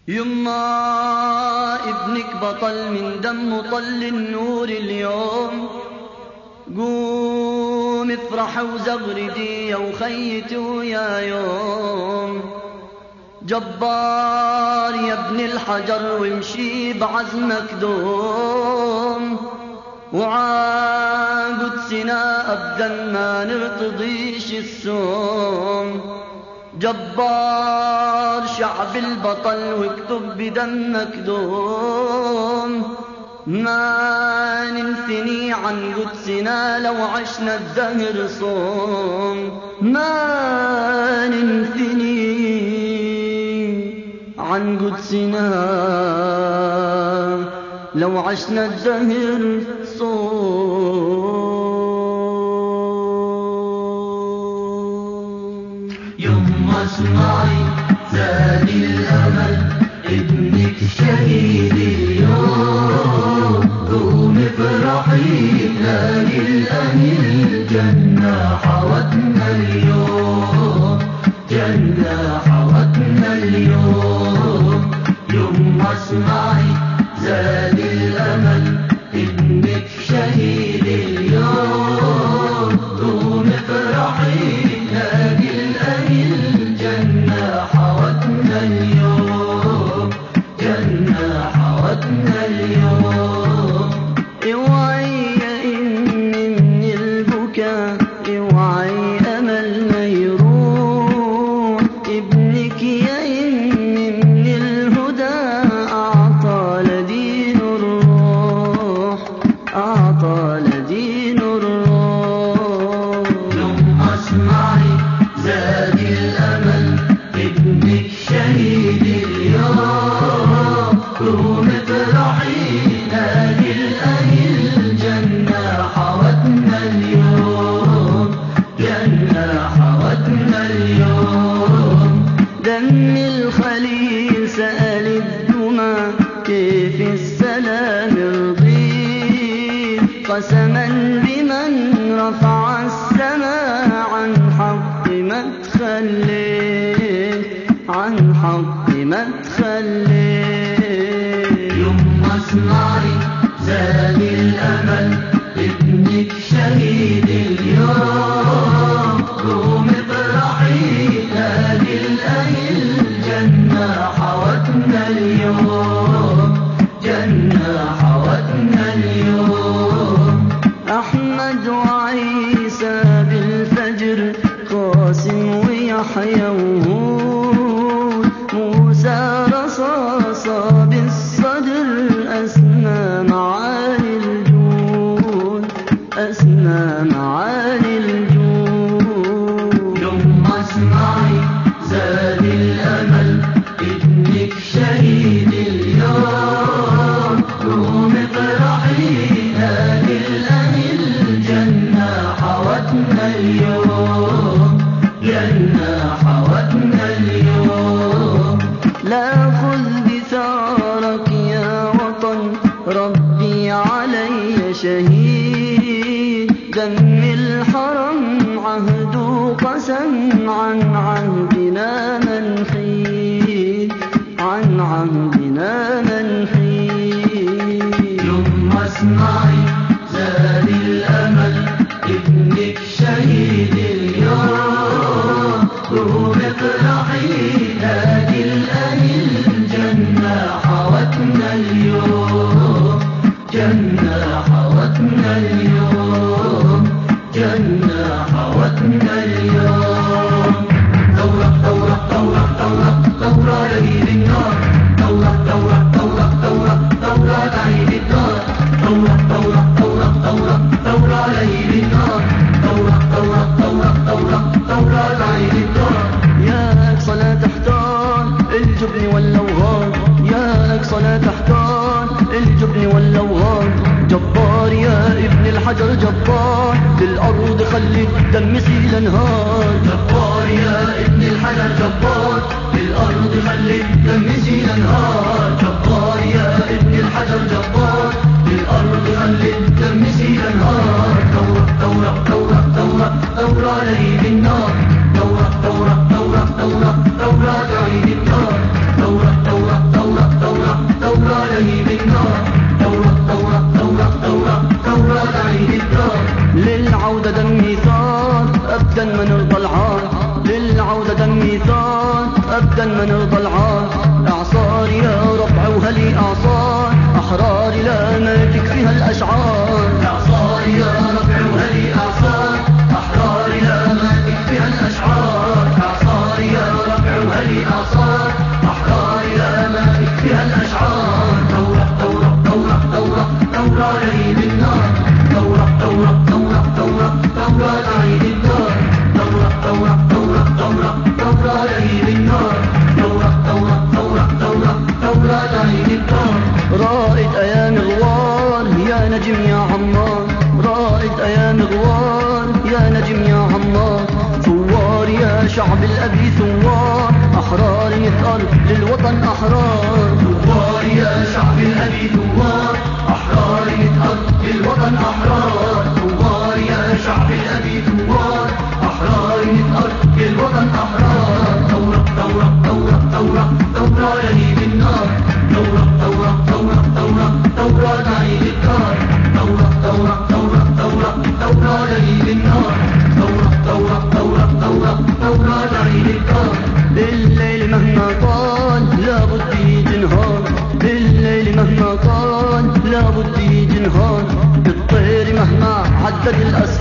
يما ابنك بطل من دم طل النور اليوم، قوم افرح وزغردي يا وخيتي ويا يوم. جبار يا ابن الحجر وامشي بعزمك دوم، وعاقدسنا أبدا ما نرتضيش السوم. جبار شعب البطل واكتب بدمك دوم، ما ننثني عن قدسنا لو عشنا الدهر صوم. ما ننثني عن قدسنا لو عشنا الدهر صوم. يما اسمعي زاد الأمل ابنك شهيد اليوم، قوم افرحي لاقي الأهل الجنة حوتنا اليوم، جنة حوتنا اليوم. يما اسمعي زاد الأمل ابنك شهيد اليوم، قوم افرحي لاقي الأهل الجنة حوتنا اليوم، جنة حوتنا اليوم. اوعي يا إني من البكاء، اوعي أمل ما يروح، ابنك يا إني من الهدى أعطى لدين الروح، أعطى لدين الروح. يما اسمعي زاد الأمل ابنك شهيد اليوم، قوم افرحي لاقي الأهل الجنة حوتنا اليوم، جنة حوتنا اليوم. دم الخليل سأل الدمى كيف السلام يرضيه، قسما بمن رفع السماء عن حق ما تخليه، عن حق ما تخليه. يما اسمعي زاد الأمل ابنك شهيد اليوم، قوم افرحي لاقي الأهل الجنة حوتنا اليوم، جنة حوتنا اليوم. أحمد وعيسى بالفجر، قاسم ويحيى وهود، موسى رصاصة بالصدر، أسنى معاني الجود، أسنى معاني الجود. يما اسمعي زاد الأمل ابنك شهيد اليوم، قوم افرحي لاقي الأهل الجنة حوتنا اليوم، جنة حوتنا اليوم. لا خذ بثارك يا وطن، ربي علي شهيد، دم الحرم عهد قسم، عن عهدنا منحيد، عن عهدنا منحيد. يما اسمعي زاد الأمل ابنك شهيد اليوم، قوم افرحي لاقي الأهل الجنة حوتنا اليوم، جنة حوتنا اليوم، جنة حوتنا اليوم. ثورة ثورة ثورة أبدا ما نرضى العار. إعصار يا ربع وهلي إعصار، أحرار لا ما تكفيها الأشعار. إعصار يا ربع وهلي إعصار، أحرار لا ما تكفيها الأشعار. إعصار يا ربع وهلي إعصار، أحرار لا ما تكفيها الأشعار. ثورة ثورة ثورة ثورة ثورة لعيد النار، ثورة ثورة ثورة ثورة ثورة لعيد النار. ثورة ثورة ثورة ثورة ثورة لعيد النار، ثورة ثورة ثورة ثورة ثورة لعيد النار. رائد أيام غوار يا نجم يا عمار، رائد أيام غوار يا نجم يا عمار. ثوار يا شعب الأبي ثوار، أحرار نثأر للوطن أحرار. ثوار يا شعب الأبي ثوار، أحرار نثأر للوطن أحرار. ثوار يا شعب الأبي ثوار، أحرار نثأر للوطن أحرار. ثورة ثورة ثورة ثورة ثورة لهيب النار، ثورة ثورة ثورة ثورة ثورة لهيب النار. ثورة ثورة ثورة ثورة ثورة لهيب النار، ثورة ثورة ثورة ثورة ثورة لهيب النار. الليل مهما طال لابد يجي نهار، الليل مهما طال لابد يجي نهار. الطير مهما عدد الأسفار